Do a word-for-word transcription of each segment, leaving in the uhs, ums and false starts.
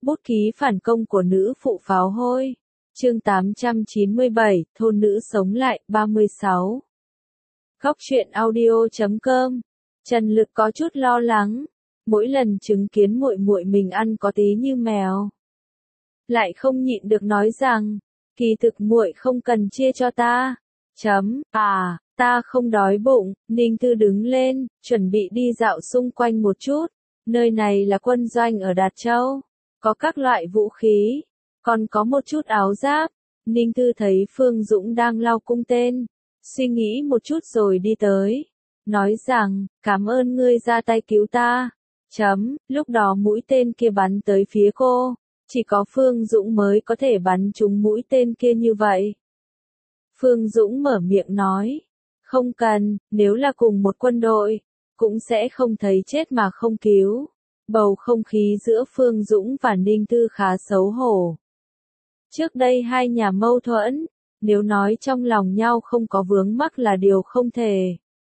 Bút ký phản công của nữ phụ pháo hôi. Chương tám trăm chín mươi bảy, thôn nữ sống lại, ba mươi sáu. Góc truyện audio chấm com. Trần Lực có chút lo lắng, mỗi lần chứng kiến muội muội mình ăn có tí như mèo, lại không nhịn được nói rằng, kỳ thực muội không cần chia cho ta. Chấm, à, ta không đói bụng. Ninh Thư đứng lên, chuẩn bị đi dạo xung quanh một chút. Nơi này là quân doanh ở Đạt Châu, có các loại vũ khí, còn có một chút áo giáp. Ninh Thư thấy Phương Dũng đang lau cung tên, suy nghĩ một chút rồi đi tới, nói rằng, cảm ơn ngươi ra tay cứu ta. Chấm, lúc đó mũi tên kia bắn tới phía cô, chỉ có Phương Dũng mới có thể bắn trúng mũi tên kia như vậy. Phương Dũng mở miệng nói, không cần, nếu là cùng một quân đội, cũng sẽ không thấy chết mà không cứu. Bầu không khí giữa Phương Dũng và Ninh Thư khá xấu hổ. Trước đây hai nhà mâu thuẫn, nếu nói trong lòng nhau không có vướng mắc là điều không thể.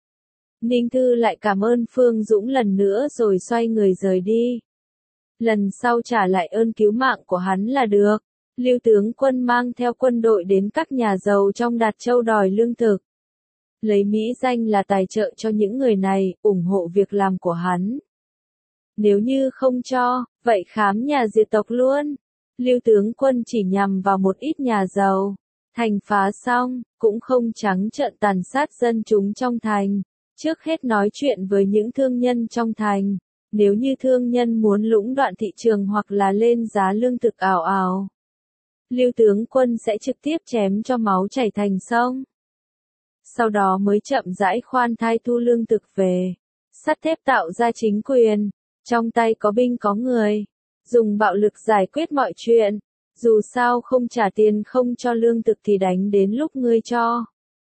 Ninh Thư lại cảm ơn Phương Dũng lần nữa rồi xoay người rời đi. Lần sau trả lại ơn cứu mạng của hắn là được. Lưu tướng quân mang theo quân đội đến các nhà giàu trong Đạt Châu đòi lương thực. Lấy mỹ danh là tài trợ cho những người này, ủng hộ việc làm của hắn. Nếu như không cho, vậy khám nhà diệt tộc luôn. Lưu tướng quân chỉ nhằm vào một ít nhà giàu. Thành phá xong, cũng không trắng trợn tàn sát dân chúng trong thành. Trước hết nói chuyện với những thương nhân trong thành. Nếu như thương nhân muốn lũng đoạn thị trường hoặc là lên giá lương thực ảo ảo, Lưu tướng quân sẽ trực tiếp chém cho máu chảy thành sông. Sau đó mới chậm rãi khoan thai thu lương thực về. Sắt thép tạo ra chính quyền, trong tay có binh có người, dùng bạo lực giải quyết mọi chuyện. Dù sao không trả tiền không cho lương thực thì đánh đến lúc ngươi cho.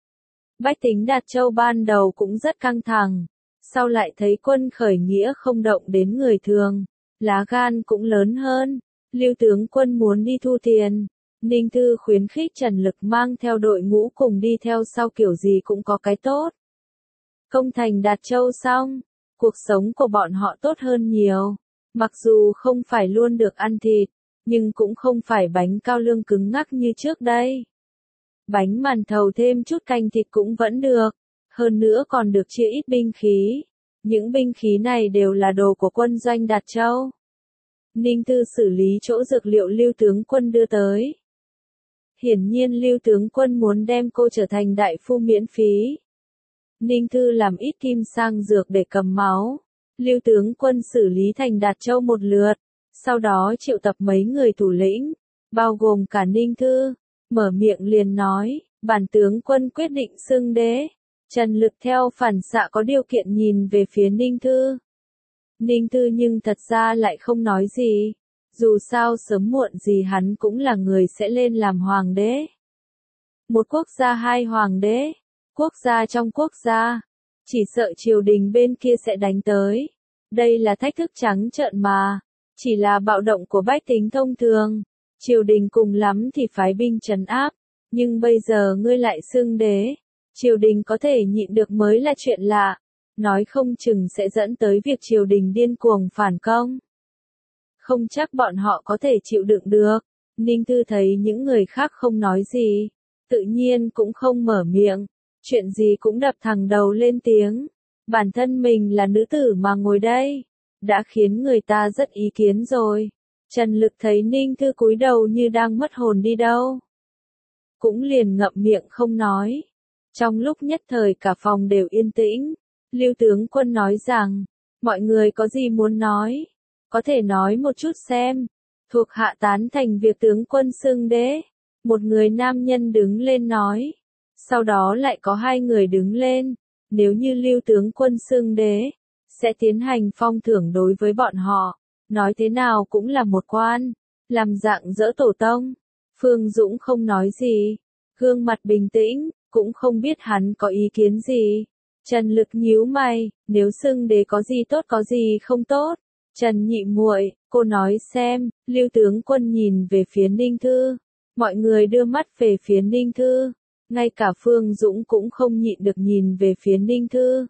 Bách tính Đạt Châu ban đầu cũng rất căng thẳng, sau lại thấy quân khởi nghĩa không động đến người thường, lá gan cũng lớn hơn. Lưu tướng quân muốn đi thu tiền, Ninh Thư khuyến khích Trần Lực mang theo đội ngũ cùng đi theo sau, kiểu gì cũng có cái tốt. Công thành Đạt Châu xong, cuộc sống của bọn họ tốt hơn nhiều, mặc dù không phải luôn được ăn thịt, nhưng cũng không phải bánh cao lương cứng ngắc như trước đây. Bánh màn thầu thêm chút canh thịt cũng vẫn được, hơn nữa còn được chia ít binh khí. Những binh khí này đều là đồ của quân doanh Đạt Châu. Ninh Thư xử lý chỗ dược liệu Lưu tướng quân đưa tới. Hiển nhiên Lưu tướng quân muốn đem cô trở thành đại phu miễn phí. Ninh Thư làm ít kim sang dược để cầm máu. Lưu tướng quân xử lý thành Đạt Châu một lượt, sau đó triệu tập mấy người thủ lĩnh, bao gồm cả Ninh Thư, mở miệng liền nói, bản tướng quân quyết định xưng đế. Trần Lực theo phản xạ có điều kiện nhìn về phía Ninh Thư. Ninh Thư nhưng thật ra lại không nói gì. Dù sao sớm muộn gì hắn cũng là người sẽ lên làm hoàng đế. Một quốc gia hai hoàng đế, quốc gia trong quốc gia, chỉ sợ triều đình bên kia sẽ đánh tới. Đây là thách thức trắng trợn mà, chỉ là bạo động của bách tính thông thường. Triều đình cùng lắm thì phái binh trấn áp, nhưng bây giờ ngươi lại xưng đế. Triều đình có thể nhịn được mới là chuyện lạ, nói không chừng sẽ dẫn tới việc triều đình điên cuồng phản công. Không chắc bọn họ có thể chịu đựng được. Ninh Thư thấy những người khác không nói gì, tự nhiên cũng không mở miệng, chuyện gì cũng đập thẳng đầu lên tiếng. Bản thân mình là nữ tử mà ngồi đây, đã khiến người ta rất ý kiến rồi. Trần Lực thấy Ninh Thư cúi đầu như đang mất hồn đi đâu, cũng liền ngậm miệng không nói. Trong lúc nhất thời cả phòng đều yên tĩnh, Lưu tướng quân nói rằng, mọi người có gì muốn nói, có thể nói một chút xem. Thuộc hạ tán thành việc tướng quân xưng đế. Một người nam nhân đứng lên nói, sau đó lại có hai người đứng lên. Nếu như Lưu tướng quân xưng đế, sẽ tiến hành phong thưởng đối với bọn họ, nói thế nào cũng là một quan, làm dạng dỡ tổ tông. Phương Dũng không nói gì, gương mặt bình tĩnh, cũng không biết hắn có ý kiến gì. Trần Lực nhíu mày, nếu xưng đế có gì tốt có gì không tốt. Trần nhị muội, cô nói xem. Lưu tướng quân nhìn về phía Ninh Thư, mọi người đưa mắt về phía Ninh Thư, ngay cả Phương Dũng cũng không nhịn được nhìn về phía Ninh Thư.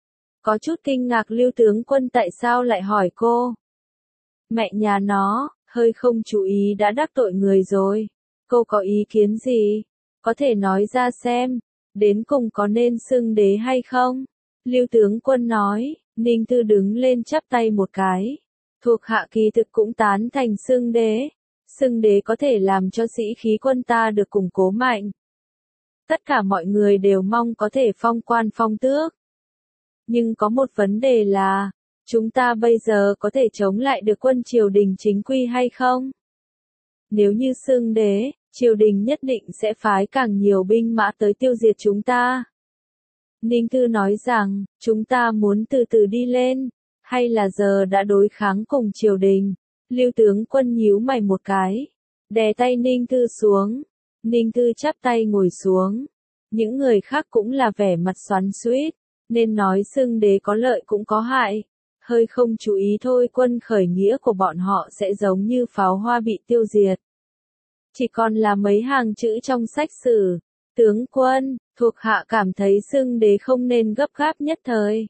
Có chút kinh ngạc Lưu tướng quân tại sao lại hỏi cô. Mẹ nhà nó, hơi không chú ý đã đắc tội người rồi. Cô có ý kiến gì? Có thể nói ra xem, đến cùng có nên xưng đế hay không? Lưu tướng quân nói, Ninh Thư đứng lên chắp tay một cái. Thuộc hạ kỳ thực cũng tán thành xưng đế. Xưng đế có thể làm cho sĩ khí quân ta được củng cố mạnh. Tất cả mọi người đều mong có thể phong quan phong tước. Nhưng có một vấn đề là, chúng ta bây giờ có thể chống lại được quân triều đình chính quy hay không? Nếu như xưng đế, triều đình nhất định sẽ phái càng nhiều binh mã tới tiêu diệt chúng ta. Ninh Thư nói rằng, chúng ta muốn từ từ đi lên, hay là giờ đã đối kháng cùng triều đình? Lưu tướng quân nhíu mày một cái, đè tay Ninh Thư xuống. Ninh Thư chắp tay ngồi xuống. Những người khác cũng là vẻ mặt xoắn xuýt, nên nói xưng đế có lợi cũng có hại. Hơi không chú ý thôi quân khởi nghĩa của bọn họ sẽ giống như pháo hoa bị tiêu diệt. Chỉ còn là mấy hàng chữ trong sách sử. Tướng quân, thuộc hạ cảm thấy xưng đế không nên gấp gáp nhất thời.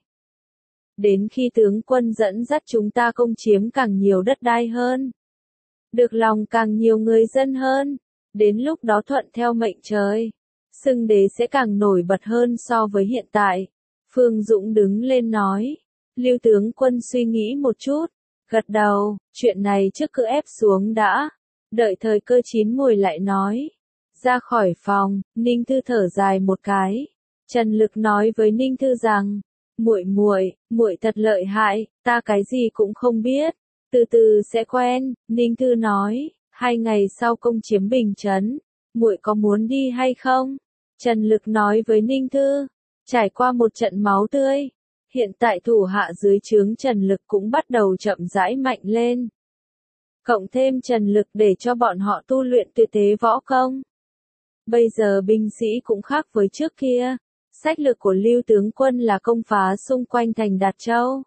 Đến khi tướng quân dẫn dắt chúng ta công chiếm càng nhiều đất đai hơn, được lòng càng nhiều người dân hơn, đến lúc đó thuận theo mệnh trời, xưng đế sẽ càng nổi bật hơn so với hiện tại. Phương Dũng đứng lên nói. Lưu tướng quân suy nghĩ một chút, gật đầu, chuyện này trước cứ ép xuống đã, đợi thời cơ chín mùi lại nói. Ra khỏi phòng, Ninh Thư thở dài một cái. Trần Lực nói với Ninh Thư rằng, muội muội, muội thật lợi hại, ta cái gì cũng không biết, từ từ sẽ quen. Ninh Thư nói, hai ngày sau công chiếm Bình Trấn, muội có muốn đi hay không? Trần Lực nói với Ninh Thư, trải qua một trận máu tươi, hiện tại thủ hạ dưới trướng Trần Lực cũng bắt đầu chậm rãi mạnh lên. Cộng thêm Trần Lực để cho bọn họ tu luyện tuyệt thế võ công. Bây giờ binh sĩ cũng khác với trước kia. Sách lược của Lưu tướng quân là công phá xung quanh thành Đạt Châu,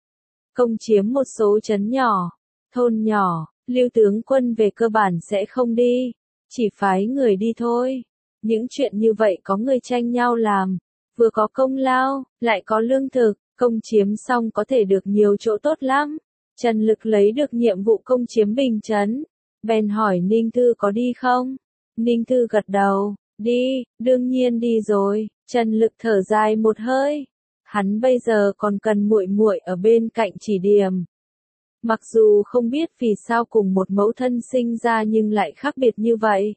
công chiếm một số trấn nhỏ, thôn nhỏ. Lưu tướng quân về cơ bản sẽ không đi, chỉ phái người đi thôi. Những chuyện như vậy có người tranh nhau làm, vừa có công lao, lại có lương thực, công chiếm xong có thể được nhiều chỗ tốt lắm. Trần Lực lấy được nhiệm vụ công chiếm Bình Trấn, bèn hỏi Ninh Thư có đi không? Ninh Thư gật đầu, đi, đương nhiên đi rồi. Trần Lực thở dài một hơi, hắn bây giờ còn cần muội muội ở bên cạnh chỉ điểm. Mặc dù không biết vì sao cùng một mẫu thân sinh ra nhưng lại khác biệt như vậy.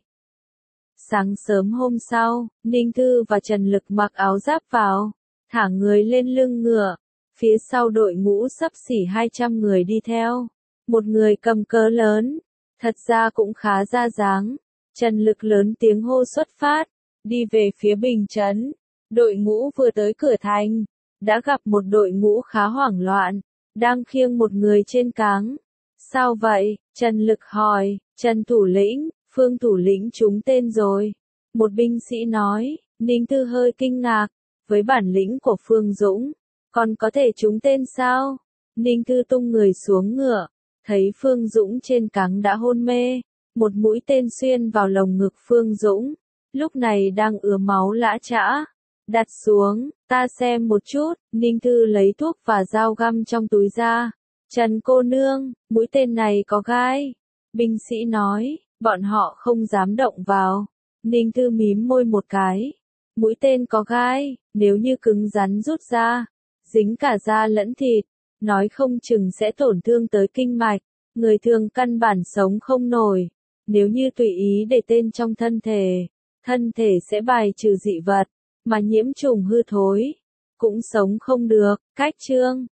Sáng sớm hôm sau, Ninh Thư và Trần Lực mặc áo giáp vào, thả người lên lưng ngựa, phía sau đội ngũ xấp xỉ hai trăm người đi theo. Một người cầm cờ lớn, thật ra cũng khá ra dáng. Trần Lực lớn tiếng hô xuất phát, đi về phía Bình Trấn. Đội ngũ vừa tới cửa thành, đã gặp một đội ngũ khá hoảng loạn, đang khiêng một người trên cáng. Sao vậy? Trần Lực hỏi. Trần thủ lĩnh, Phương thủ lĩnh trúng tên rồi. Một binh sĩ nói. Ninh Thư hơi kinh ngạc, với bản lĩnh của Phương Dũng, còn có thể trúng tên sao? Ninh Thư tung người xuống ngựa, thấy Phương Dũng trên cáng đã hôn mê, một mũi tên xuyên vào lồng ngực Phương Dũng, lúc này đang ứa máu lã chã. Đặt xuống, ta xem một chút. Ninh Thư lấy thuốc và dao găm trong túi ra. Trần cô nương, mũi tên này có gai. Binh sĩ nói, bọn họ không dám động vào. Ninh Thư mím môi một cái. Mũi tên có gai, nếu như cứng rắn rút ra, dính cả da lẫn thịt, nói không chừng sẽ tổn thương tới kinh mạch. Người thường căn bản sống không nổi. Nếu như tùy ý để tên trong thân thể, thân thể sẽ bài trừ dị vật, mà nhiễm trùng hư thối, cũng sống không được. Cách chương